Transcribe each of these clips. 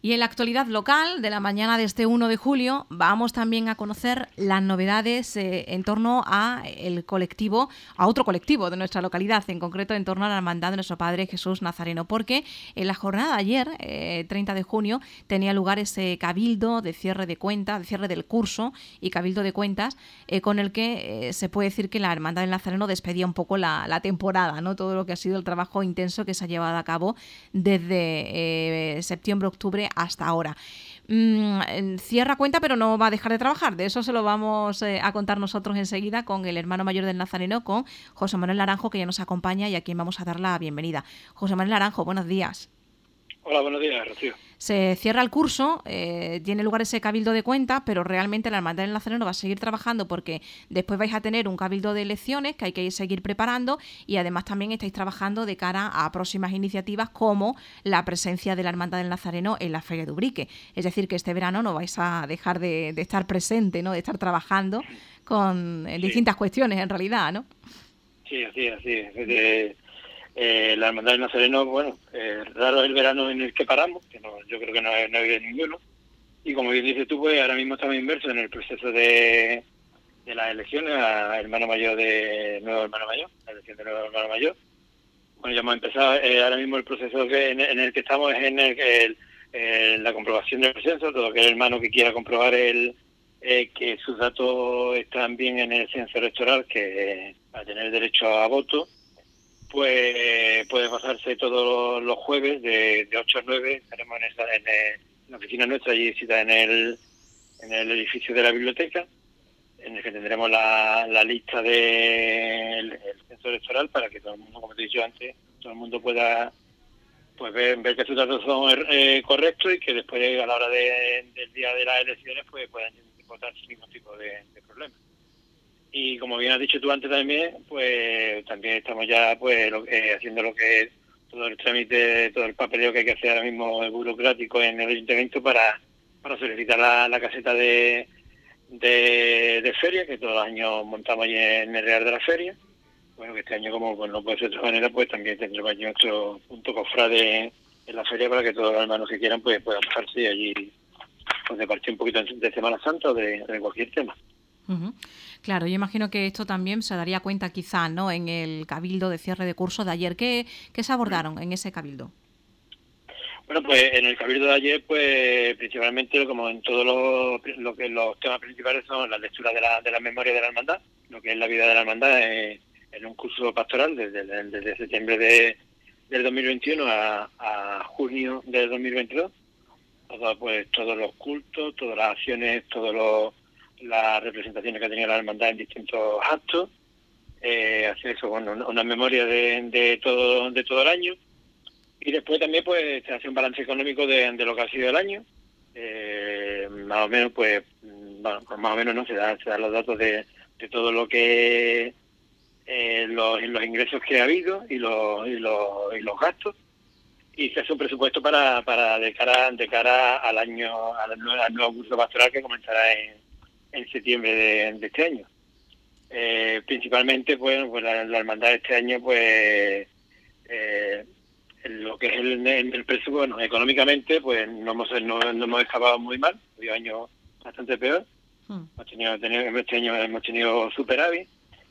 Y en la actualidad local de la mañana de este 1 de julio vamos también a conocer las novedades en torno a otro colectivo de nuestra localidad, en concreto en torno a la Hermandad de nuestro Padre Jesús Nazareno, porque en la jornada de ayer, 30 de junio, tenía lugar ese cabildo de cierre de cuentas, de cierre del curso y cabildo de cuentas, con el que se puede decir que la Hermandad del Nazareno despedía un poco la temporada, ¿no? Todo lo que ha sido el trabajo intenso que se ha llevado a cabo desde septiembre-octubre hasta ahora. Cierra cuenta, pero no va a dejar de trabajar. De eso se lo vamos a contar nosotros enseguida con el hermano mayor del Nazareno, con José Manuel Naranjo, que ya nos acompaña y a quien vamos a dar la bienvenida. José Manuel Naranjo, buenos días. Hola, buenos días, Rocío. Se cierra el curso, tiene lugar ese cabildo de cuentas, pero realmente la Hermandad del Nazareno va a seguir trabajando porque después vais a tener un cabildo de elecciones que hay que seguir preparando y además también estáis trabajando de cara a próximas iniciativas como la presencia de la Hermandad del Nazareno en la Feria de Ubrique. Es decir, que este verano no vais a dejar de estar presente, ¿no? De estar trabajando con distintas cuestiones en realidad, ¿no? Sí, así es. La Hermandad del Nazareno, bueno, raro es el verano en el que paramos, que no, yo creo que no ha habido ninguno. Y como bien dices tú, pues ahora mismo estamos inmersos en el proceso de las elecciones a hermano mayor nuevo hermano mayor, la elección de nuevo hermano mayor. Bueno, ya hemos empezado, ahora mismo el proceso en el que estamos es en la comprobación del censo, todo aquel hermano que quiera comprobar que sus datos están bien en el censo electoral, que va a tener derecho a voto, pues puede pasarse todos los jueves de 8 a 9, estaremos en la oficina nuestra, allí cita en el edificio de la biblioteca, en el que tendremos la lista del censo electoral para que todo el mundo, como te he dicho antes, todo el mundo pueda pues ver que sus datos son correctos y que después a la hora del día de las elecciones pues puedan votar sin ningún tipo de problema. Y como bien has dicho tú antes también, pues también estamos ya pues haciendo lo que es todo el trámite, todo el papeleo que hay que hacer ahora mismo burocrático en el ayuntamiento para solicitar la caseta de feria, que todos los años montamos allí en el Real de la Feria. Bueno, que este año como pues no puede ser de otra manera, pues también tendremos allí nuestro punto cofrade en la feria para que todos los hermanos que quieran pues puedan pasarse allí pues de partir un poquito de Semana Santa o de cualquier tema. Uh-huh. Claro, yo imagino que esto también se daría cuenta quizá, ¿no?, en el cabildo de cierre de curso de ayer. ¿Qué se abordaron en ese cabildo? Bueno, pues en el cabildo de ayer, pues principalmente, como en todos los temas principales, son las lecturas de la memoria de la hermandad, lo que es la vida de la hermandad en un curso pastoral desde septiembre del 2021 a junio del 2022. Todos los cultos, todas las acciones, las representaciones que ha tenido la hermandad en distintos actos, hacer eso, bueno, una memoria de todo el año, y después también pues se hace un balance económico de lo que ha sido el año, más o menos pues, bueno, pues más o menos no se dan los datos de todo lo que los ingresos que ha habido y los gastos, y se hace un presupuesto para de cara al año, al nuevo curso pastoral que comenzará en septiembre de este año. Principalmente pues la hermandad de este año pues lo que es el presupuesto, bueno, económicamente pues no hemos escapado muy mal, ha habido años bastante peor. Este año hemos tenido superávit,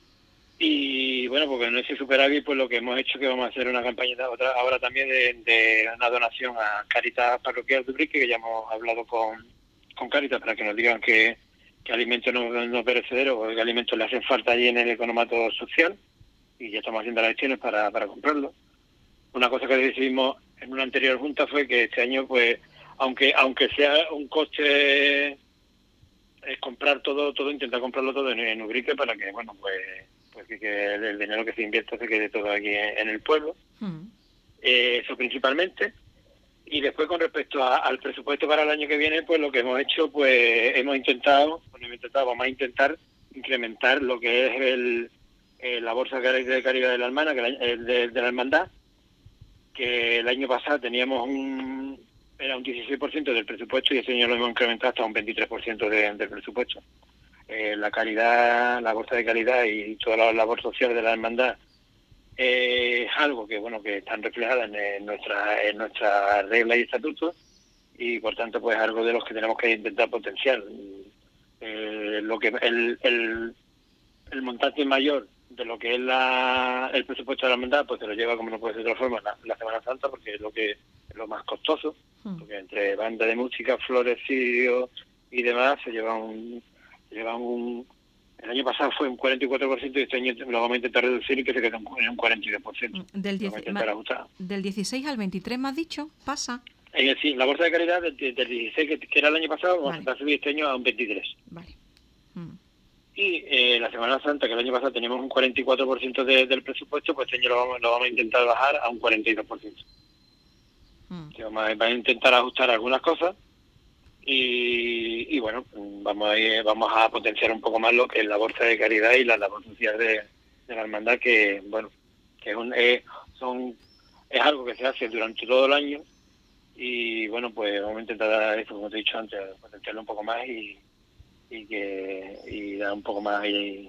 y bueno, porque en ese superávit pues lo que hemos hecho es que vamos a hacer una campaña ahora también de una donación a Cáritas Parroquial de Ubrique, que ya hemos hablado con Cáritas para que nos digan que alimentos no perecederos o que alimentos le hacen falta allí en el economato social, y ya estamos haciendo las gestiones para comprarlo. Una cosa que decidimos en una anterior junta fue que este año, pues, aunque sea un coste, es comprar todo, intentar comprarlo todo en Ubrique para que, bueno, pues que el dinero que se invierta se quede todo aquí en el pueblo. Eso principalmente. Y después, con respecto al presupuesto para el año que viene, pues lo que hemos hecho, pues vamos a intentar incrementar lo que es la bolsa de caridad de la hermana, de la hermandad, que el año pasado teníamos era un 16% del presupuesto, y este año lo hemos incrementado hasta un 23% del presupuesto. La caridad, la bolsa de caridad y toda la labor social de la hermandad es algo que, bueno, que están reflejadas en nuestra regla y estatutos, y por tanto pues algo de los que tenemos que intentar potenciar. Lo que el montante mayor de lo que es el presupuesto de la hermandad, pues se lo lleva, como no puede ser de otra forma, la Semana Santa, porque es lo más costoso, porque entre banda de música, flores, cirios y demás se lleva el año pasado fue un 44% y este año lo vamos a intentar reducir y que se quede en un 42%. Del 16 al 23, ¿me has dicho? ¿Pasa? Sí, la bolsa de caridad del 16, que era el año pasado, vamos a subir este año a un 23. Vale. Y la Semana Santa, que el año pasado teníamos un 44% del presupuesto, pues este año lo vamos a intentar bajar a un 42%. Vamos a intentar ajustar algunas cosas y bueno, vamos a potenciar un poco más lo que es la bolsa de caridad y la labor social de la hermandad, que bueno, que es algo que se hace durante todo el año y bueno, pues vamos a intentar eso, como te he dicho antes, potenciarlo un poco más y dar un poco más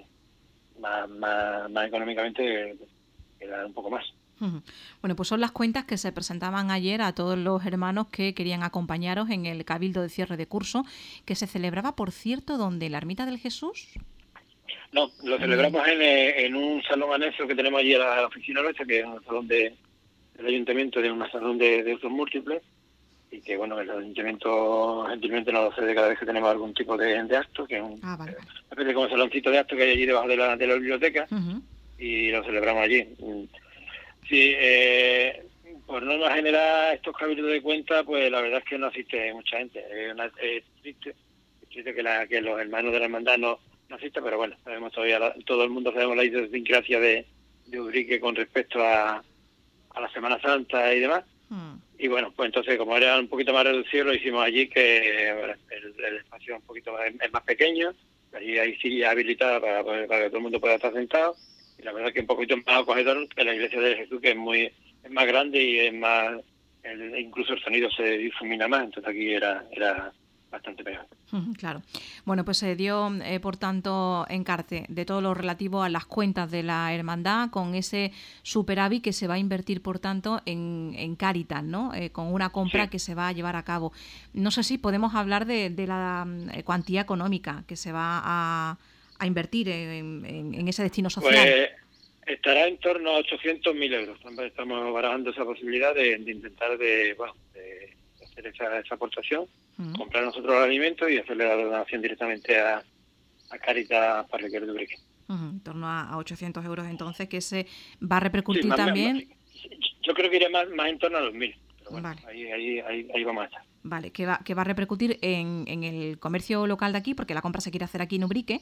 económicamente, que dar un poco más. Bueno, pues son las cuentas que se presentaban ayer a todos los hermanos que querían acompañaros en el Cabildo de cierre de curso, que se celebraba, por cierto, ¿dónde? ¿La Ermita del Jesús? No, lo celebramos en un salón anexo que tenemos allí a la oficina nuestra, que es un salón del ayuntamiento, de un salón de usos múltiples, y que bueno, el ayuntamiento gentilmente nos lo cede cada vez que tenemos algún tipo de acto, que es una especie de como saloncito de acto que hay allí debajo de la biblioteca, y lo celebramos allí. Sí, por norma general, estos cabildos de cuenta, pues la verdad es que no asiste mucha gente. Es triste que los hermanos de la hermandad no asistan, pero bueno, sabemos todo el mundo sabemos la idiosincrasia de Ubrique con respecto a la Semana Santa y demás. Y bueno, pues entonces, como era un poquito más reducido, lo hicimos allí, que el espacio es más pequeño, allí hay sillas habilitadas para que todo el mundo pueda estar sentado. Y la verdad que un poquito más acogedor que la iglesia de Jesús, que es más grande y es más, incluso el sonido se difumina más, entonces aquí era bastante peor. Claro. Bueno, pues se dio, por tanto, encarte de todo lo relativo a las cuentas de la hermandad, con ese superávit que se va a invertir, por tanto, en Cáritas, ¿no? Con una compra que se va a llevar a cabo. No sé si podemos hablar de la cuantía económica que se va a invertir en ese destino social. Pues estará en torno a 800.000 euros. Estamos barajando esa posibilidad de intentar de hacer esa aportación, comprar nosotros los alimentos y hacerle la donación directamente a Cáritas Parroquial de Ubrique. En torno a 800 euros, entonces, que se va a repercutir también. Yo creo que iré más en torno a los 1.000. Pero bueno, vale. Ahí vamos a estar. Vale, que va a repercutir en el comercio local de aquí, porque la compra se quiere hacer aquí en Ubrique.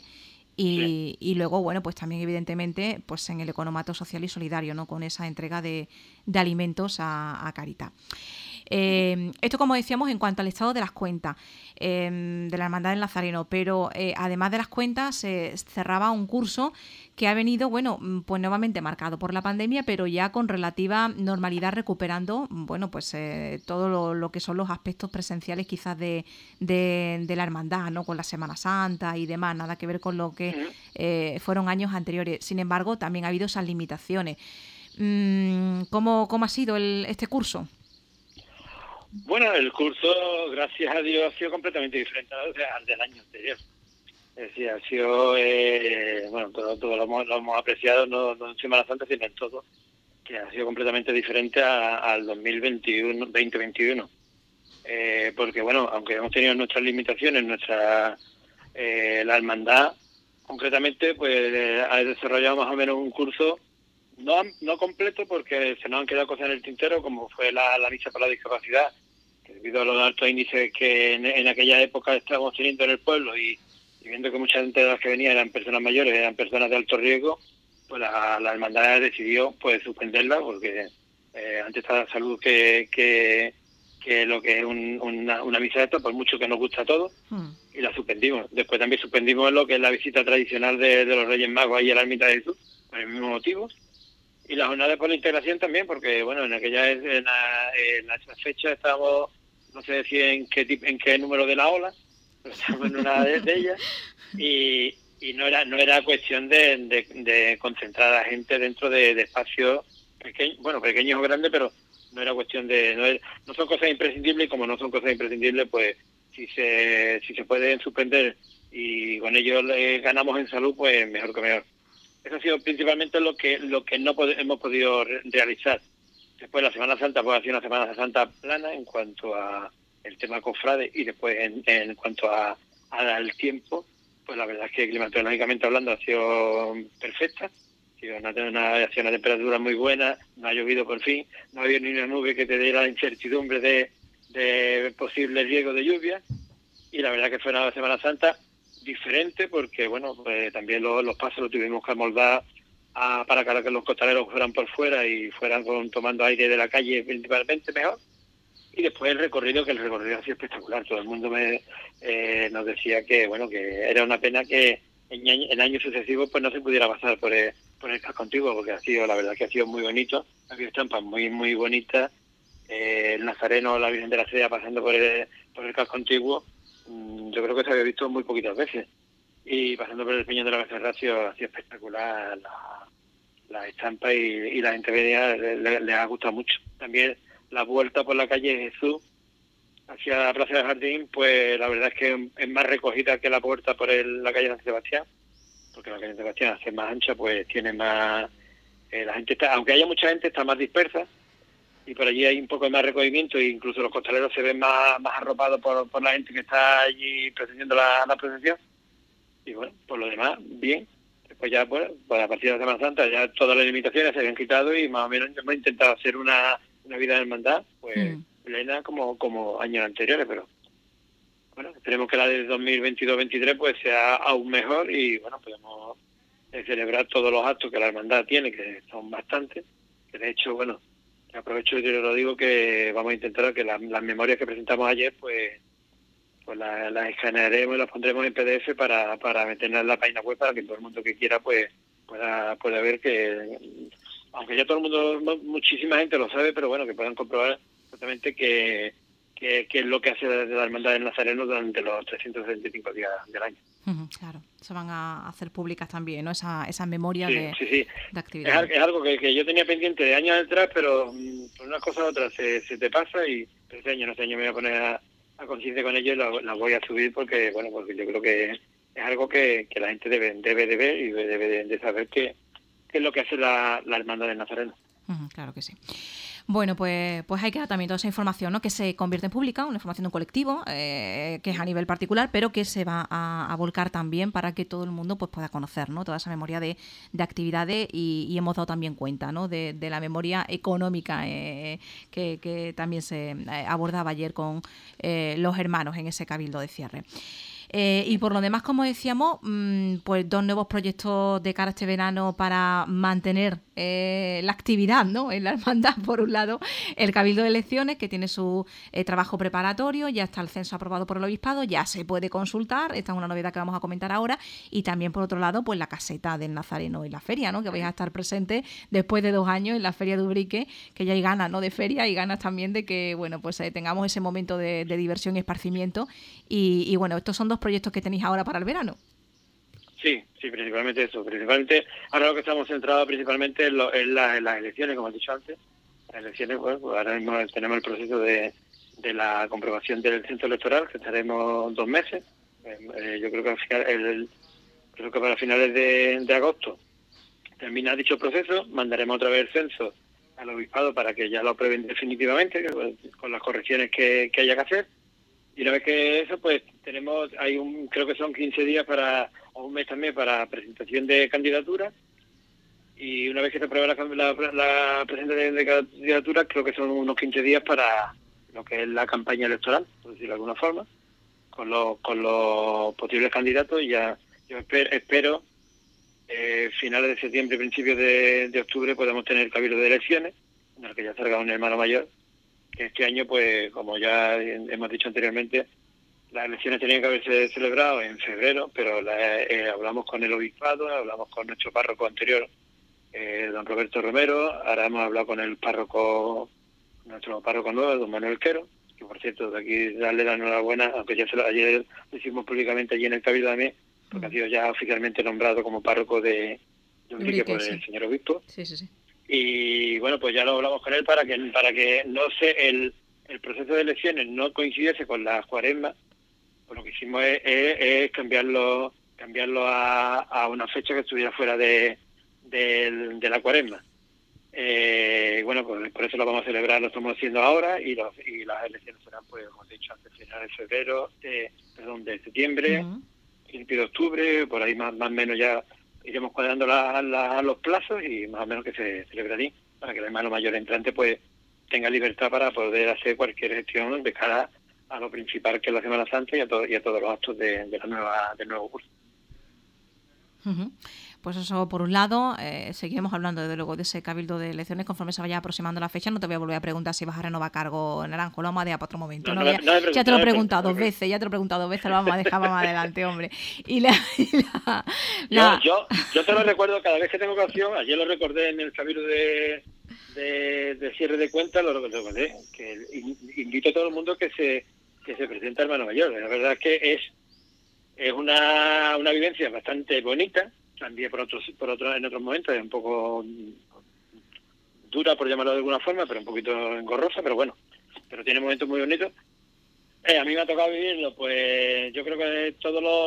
Y luego, bueno, pues también evidentemente pues en el economato social y solidario, ¿no? Con esa entrega de alimentos a Cáritas. Esto, como decíamos, en cuanto al estado de las cuentas de la Hermandad del Nazareno, pero además de las cuentas se cerraba un curso que ha venido, bueno, pues nuevamente marcado por la pandemia, pero ya con relativa normalidad, recuperando, bueno, pues todo lo que son los aspectos presenciales quizás de la hermandad, ¿no? Con la Semana Santa y demás, nada que ver con lo que fueron años anteriores. Sin embargo, también ha habido esas limitaciones. ¿Cómo ha sido este curso? Bueno, el curso, gracias a Dios, ha sido completamente diferente al del año anterior. Es decir, ha sido, bueno, todo lo hemos apreciado, no en Semana Santa, sino en todo, que ha sido completamente diferente al 2021. Porque, bueno, aunque hemos tenido nuestras limitaciones, la hermandad, concretamente, pues ha desarrollado más o menos un curso, no completo, porque se nos han quedado cosas en el tintero, como fue la misa para la discapacidad, que debido a los altos índices que en aquella época estábamos teniendo en el pueblo y viendo que mucha gente de las que venía eran personas mayores, eran personas de alto riesgo, pues la hermandad decidió pues suspenderla, porque ante esta salud que lo que es una misa de esto, por mucho que nos gusta a todos, y la suspendimos. Después también suspendimos lo que es la visita tradicional de los Reyes Magos ahí a la ermita de Jesús, por el mismo motivo. Y la jornada por la integración también, porque bueno, en esa fecha estábamos, no sé si en qué número de la ola, pero estábamos en una de ellas, y no era cuestión de concentrar a la gente dentro de espacios pequeños o grandes, pero no era cuestión de, no son cosas imprescindibles, y como no son cosas imprescindibles, pues si se pueden suspender y con ello ganamos en salud, pues mejor que mejor. Eso ha sido principalmente lo que no hemos podido realizar. Después la Semana Santa, pues ha sido una Semana Santa plana en cuanto a el tema cofrade, y después en cuanto al tiempo, pues la verdad es que climatológicamente hablando ha sido perfecta. Ha sido una temperatura muy buena, no ha llovido por fin, no ha habido ni una nube que te dé la incertidumbre de posible riesgo de lluvia, y la verdad que fue una Semana Santa diferente, porque bueno, pues también los pasos los tuvimos que amoldar para que los costaleros fueran por fuera y fueran tomando aire de la calle principalmente mejor. Y después el recorrido ha sido espectacular. Todo el mundo nos decía que bueno, que era una pena que en años sucesivos pues no se pudiera pasar por el casco antiguo, porque la verdad que ha sido muy bonito. Ha habido estampas muy muy bonitas. El Nazareno, la Virgen de la Estrella pasando por el casco antiguo, yo creo que se había visto muy poquitas veces. Y pasando por el Peñón de la Becerra ha sido espectacular la estampa, y la gente venía, les ha gustado mucho. También la vuelta por la calle Jesús hacia la Plaza del Jardín, pues la verdad es que es más recogida que la puerta por la calle San Sebastián, porque la calle San Sebastián, al ser más ancha, pues tiene más... la gente aunque haya mucha gente, está más dispersa, y por allí hay un poco de más recogimiento, e incluso los costaleros se ven más arropados por la gente que está allí presenciando la procesión. Y bueno, por lo demás, bien. Después ya, pues a partir de la Semana Santa, ya todas las limitaciones se habían quitado, y más o menos hemos intentado hacer una vida de hermandad, pues plena como años anteriores, pero bueno, esperemos que la de 2022-23 pues sea aún mejor, y bueno, podemos celebrar todos los actos que la hermandad tiene, que son bastantes, que de hecho, bueno, aprovecho y te lo digo, que vamos a intentar que las memorias que presentamos ayer, pues las escanearemos y las pondremos en PDF para meterlas en la página web, para que todo el mundo que quiera pues pueda ver que, aunque ya todo el mundo, muchísima gente lo sabe, pero bueno, que puedan comprobar exactamente qué es lo que hace la Hermandad del Nazareno durante los 365 días del año. Claro, se van a hacer públicas también, ¿no? Esa memoria de actividad. Es algo que yo tenía pendiente de años atrás, pero por una cosa u otra se te pasa, y este año me voy a poner a conciencia con ello, y la voy a subir, porque bueno, porque yo creo que es algo que la gente debe de ver, y debe de saber qué es lo que hace la Hermandad del Nazareno. Claro que sí. Bueno, pues hay que dar también toda esa información, ¿no? Que se convierte en pública, una información de un colectivo, que es a nivel particular, pero que se va a volcar también para que todo el mundo pues pueda conocer, ¿no? Toda esa memoria de actividades, y hemos dado también cuenta, ¿no? de la memoria económica que también se abordaba ayer con los hermanos en ese cabildo de cierre. Y por lo demás, como decíamos, pues 2 nuevos proyectos de cara a este verano para mantener la actividad, ¿no? En la hermandad. Por un lado, el Cabildo de Elecciones, que tiene su trabajo preparatorio, ya está el censo aprobado por el Obispado, ya se puede consultar, esta es una novedad que vamos a comentar ahora, y también por otro lado, pues la caseta del Nazareno en la feria, ¿no? Que vais a estar presentes después de 2 años en la Feria de Ubrique, que ya hay ganas, ¿no? De feria, y ganas también de que, bueno, pues tengamos ese momento de diversión y esparcimiento, y bueno, estos son 2 proyectos que tenéis ahora para el verano. Sí, principalmente eso. Principalmente, ahora lo que estamos centrados principalmente en las elecciones, como he dicho antes. Las elecciones, pues ahora mismo tenemos el proceso de la comprobación del censo electoral, que estaremos 2 meses. Yo creo que para finales de agosto termina dicho proceso, mandaremos otra vez el censo al Obispado para que ya lo aprueben definitivamente, con las correcciones que haya que hacer. Y una vez que eso, pues creo que son 15 días o un mes también para presentación de candidaturas. Y una vez que se aprueba la presentación de candidaturas, creo que son unos 15 días para lo que es la campaña electoral, por decirlo de alguna forma, con los posibles candidatos. Y ya yo espero finales de septiembre, principios de octubre, podemos tener el cabildo de elecciones, en el que ya salga un hermano mayor. Que este año, pues como ya hemos dicho anteriormente, las elecciones tenían que haberse celebrado en febrero, pero hablamos con el Obispado, hablamos con nuestro párroco anterior, don Roberto Romero, ahora hemos hablado con nuestro párroco nuevo, don Manuel Quero, que por cierto, de aquí darle la enhorabuena, aunque ya ayer lo hicimos públicamente allí en el Cabildo también, porque ha sido ya oficialmente nombrado como párroco de Ubrique por el señor obispo. Sí. y bueno, pues ya lo hablamos con él para que no se el proceso de elecciones no coincidiese con la cuaresma. Pues lo que hicimos es cambiarlo a una fecha que estuviera fuera de la cuaresma. Bueno, pues por eso lo vamos a celebrar, lo estamos haciendo ahora, y las elecciones serán, pues, como he dicho antes, finales de febrero, de septiembre, principio de octubre, por ahí más o menos ya iremos cuadrando los plazos, y más o menos que se celebraría, para que el hermano mayor entrante pues tenga libertad para poder hacer cualquier gestión de cara a lo principal, que es la Semana Santa, y a todos los actos del nuevo curso. Pues eso, por un lado, seguiremos hablando desde luego de ese cabildo de elecciones conforme se vaya aproximando la fecha. No te voy a volver a preguntar si vas a renovar cargo en Naranjo, lo vamos a dejar para otro momento. Ya te lo he preguntado dos veces, lo vamos a dejar más adelante, hombre. Yo te lo recuerdo cada vez que tengo ocasión. Ayer lo recordé en el cabildo de cierre de cuentas, lo recordé, que invito a todo el mundo que se presente al hermano mayor. La verdad es que es una vivencia bastante bonita. También en otros momentos es un poco dura, por llamarlo de alguna forma, pero un poquito engorrosa, pero bueno, pero tiene momentos muy bonitos. A mí me ha tocado vivirlo, pues yo creo que de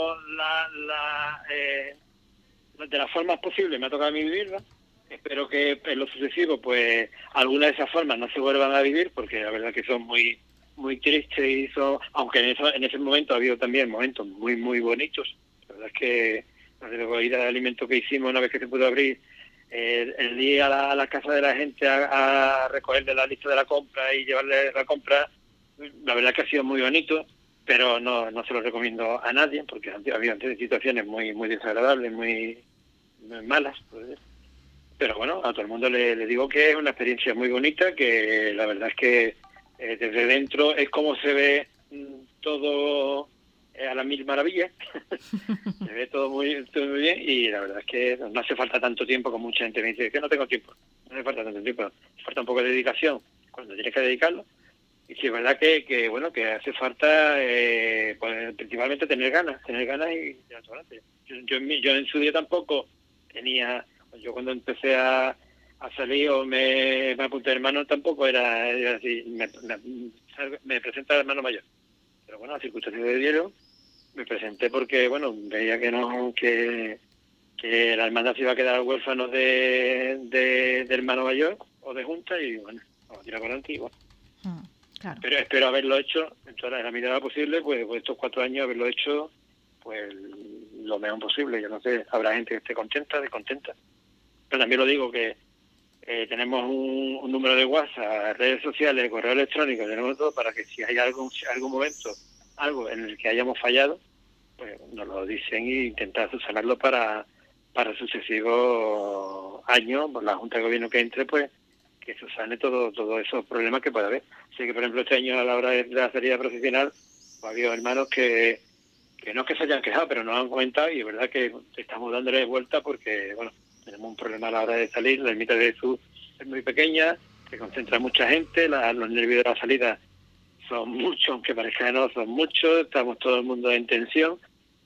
de las formas posibles me ha tocado a mí vivirlo. Espero que en lo sucesivo, pues algunas de esas formas no se vuelvan a vivir, porque la verdad que son muy muy tristes, y aunque en ese momento ha habido también momentos muy muy bonitos. La verdad es que la recogida de alimentos que hicimos una vez que se pudo abrir, el día a la casa de la gente a recogerle la lista de la compra y llevarle la compra, la verdad que ha sido muy bonito, pero no se lo recomiendo a nadie, porque ha habido situaciones muy muy desagradables, muy malas, pues. Pero bueno, a todo el mundo le digo que es una experiencia muy bonita, que la verdad es que desde dentro es como se ve todo a las mil maravillas. Se ve todo muy bien, y la verdad es que no hace falta tanto tiempo, como mucha gente me dice que no tengo tiempo. No hace falta tanto tiempo, falta un poco de dedicación cuando tienes que dedicarlo. Y sí es verdad que bueno, que hace falta pues, principalmente tener ganas y ya todo adelante. Yo en su día tampoco tenía. Yo cuando empecé a salir o me apunté hermano, tampoco era así, me presenta el hermano mayor. Pero bueno, las circunstancias se dieron, me presenté porque, bueno, veía que la hermandad se iba a quedar huérfano de hermano mayor o de junta, y bueno, vamos a tirar para adelante y bueno. Claro. Pero espero haberlo hecho en la medida posible, pues estos 4 años haberlo hecho pues lo mejor posible. Yo no sé, habrá gente que esté contenta, descontenta. Pero también lo digo que tenemos un número de WhatsApp, redes sociales, correo electrónico, tenemos todo, para que si hay algún momento, algo en el que hayamos fallado, pues nos lo dicen, e intentar subsanarlo para sucesivos años, por la Junta de Gobierno que entre, pues que subsane todos esos problemas que pueda haber. Así que, por ejemplo, este año a la hora de la salida profesional, pues, ha habido hermanos que no es que se hayan quejado, pero nos han comentado, y es verdad que estamos dándole vuelta porque, bueno, tenemos un problema a la hora de salir. La ermita de Jesús es muy pequeña, se concentra mucha gente, los nervios de la salida son muchos, aunque parezca que no, son muchos, estamos todo el mundo en tensión,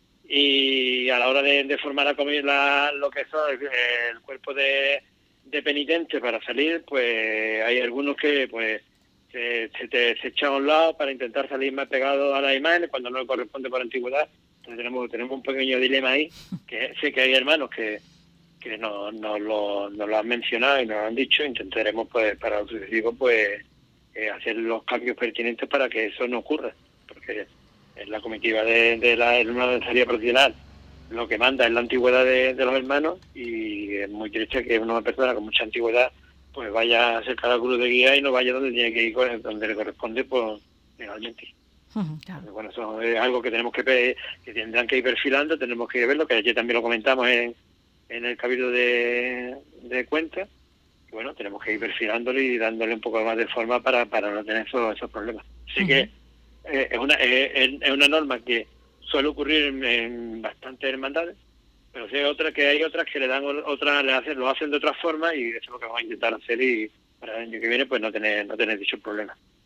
y a la hora de formar lo que son el cuerpo de penitentes para salir, pues hay algunos que pues se echan a un lado para intentar salir más pegados a las imágenes cuando no corresponde por antigüedad. Entonces tenemos un pequeño dilema ahí, que sé que hay hermanos que nos lo han mencionado y nos lo han dicho. Intentaremos, pues, para lo sucesivo, pues hacer los cambios pertinentes para que eso no ocurra, porque en la comitiva de la salida profesional lo que manda es la antigüedad de los hermanos, y es muy triste que una persona con mucha antigüedad pues vaya a acercar la cruz de guía y no vaya donde tiene que ir, donde le corresponde, pues legalmente. Claro. Entonces, bueno, eso es algo que tenemos que tendrán que ir perfilando, tenemos que verlo, que ayer también lo comentamos en el cabildo de cuentas. Y bueno, tenemos que ir perfilándolo y dándole un poco más de forma para no tener esos problemas. Así que es una norma que suele ocurrir en bastantes hermandades, pero sí hay otras que lo hacen de otra forma, y eso es lo que vamos a intentar hacer, y para el año que viene pues no tener dicho problema.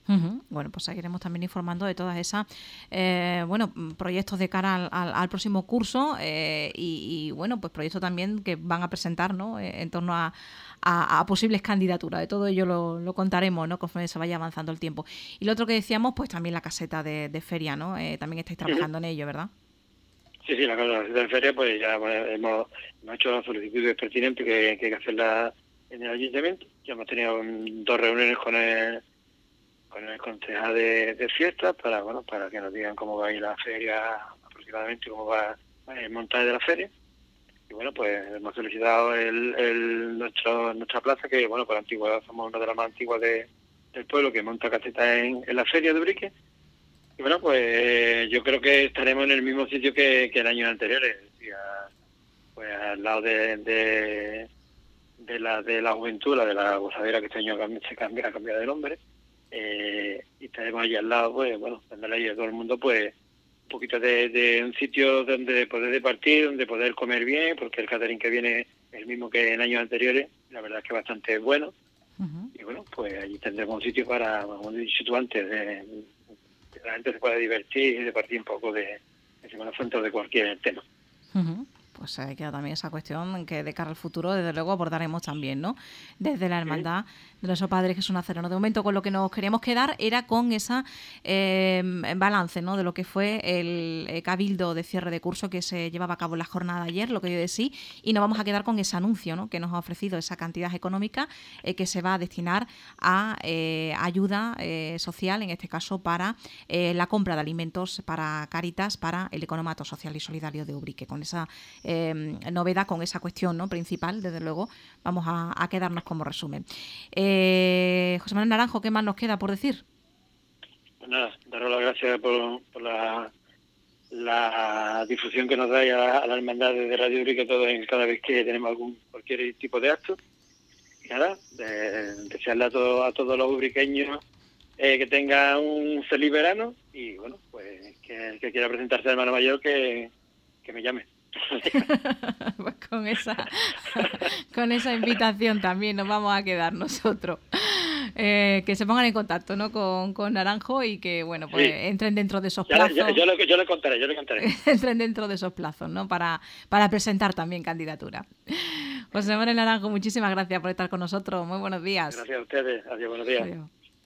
Bueno, pues seguiremos también informando de todas esas proyectos de cara al próximo curso y bueno, pues proyectos también que van a presentar, ¿no? En torno a posibles candidaturas. De todo ello lo contaremos, ¿no? Conforme se vaya avanzando el tiempo. Y lo otro que decíamos, pues también la caseta de feria, ¿no? También estáis trabajando en ello, ¿verdad? Sí, la caseta de feria, pues ya hemos hecho las solicitudes pertinentes que hay que hacerla en el ayuntamiento. Ya hemos tenido 2 reuniones con el concejal de fiestas para que nos digan cómo va a ir la feria aproximadamente, cómo va el montaje de la feria. Y bueno, pues hemos solicitado nuestra plaza, que bueno, por antigüedad somos una de las más antiguas del pueblo que monta caseta en la feria de Ubrique. Y bueno, pues yo creo que estaremos en el mismo sitio que el año anterior, pues al lado de la juventud, la de la gozadera, que este año ha cambiado de nombre. Y estaremos allí al lado, pues bueno, dándole ahí a todo el mundo pues un poquito de un sitio donde poder departir, donde poder comer bien, porque el catering que viene es el mismo que en años anteriores, la verdad es que bastante bueno. Y bueno, pues allí tendremos un sitio para, como he dicho tú antes, que la gente se pueda divertir y departir un poco de Semana Santa o de cualquier tema. Pues queda también esa cuestión que de cara al futuro, desde luego, abordaremos también, ¿no? Desde la Hermandad de nuestro Padre Jesús Nazareno. De momento, con lo que nos queríamos quedar era con esa balance, ¿no? De lo que fue el cabildo de cierre de curso que se llevaba a cabo en la jornada de ayer, lo que yo decía, y nos vamos a quedar con ese anuncio, ¿no? Que nos ha ofrecido esa cantidad económica que se va a destinar a ayuda social, en este caso para la compra de alimentos para Cáritas, para el Economato Social y Solidario de Ubrique. Con esa novedad, con esa cuestión, ¿no? Principal, desde luego, vamos a quedarnos como resumen. José Manuel Naranjo, ¿qué más nos queda por decir? Pues nada, daros las gracias por la difusión que nos dais a la hermandad de Radio Ubrique cada vez que tenemos cualquier tipo de acto. Y nada, desearle a todos los ubriqueños que tengan un feliz verano y bueno, pues que el que quiera presentarse al hermano mayor que me llame. Pues con esa invitación también nos vamos a quedar nosotros. Que se pongan en contacto, ¿no? con Naranjo y que bueno, pues entren dentro de esos plazos. Yo le contaré. Entren dentro de esos plazos, ¿no? Para presentar también candidatura. José Manuel Naranjo, muchísimas gracias por estar con nosotros. Muy buenos días. Gracias a ustedes. Adiós, buenos días. Adiós.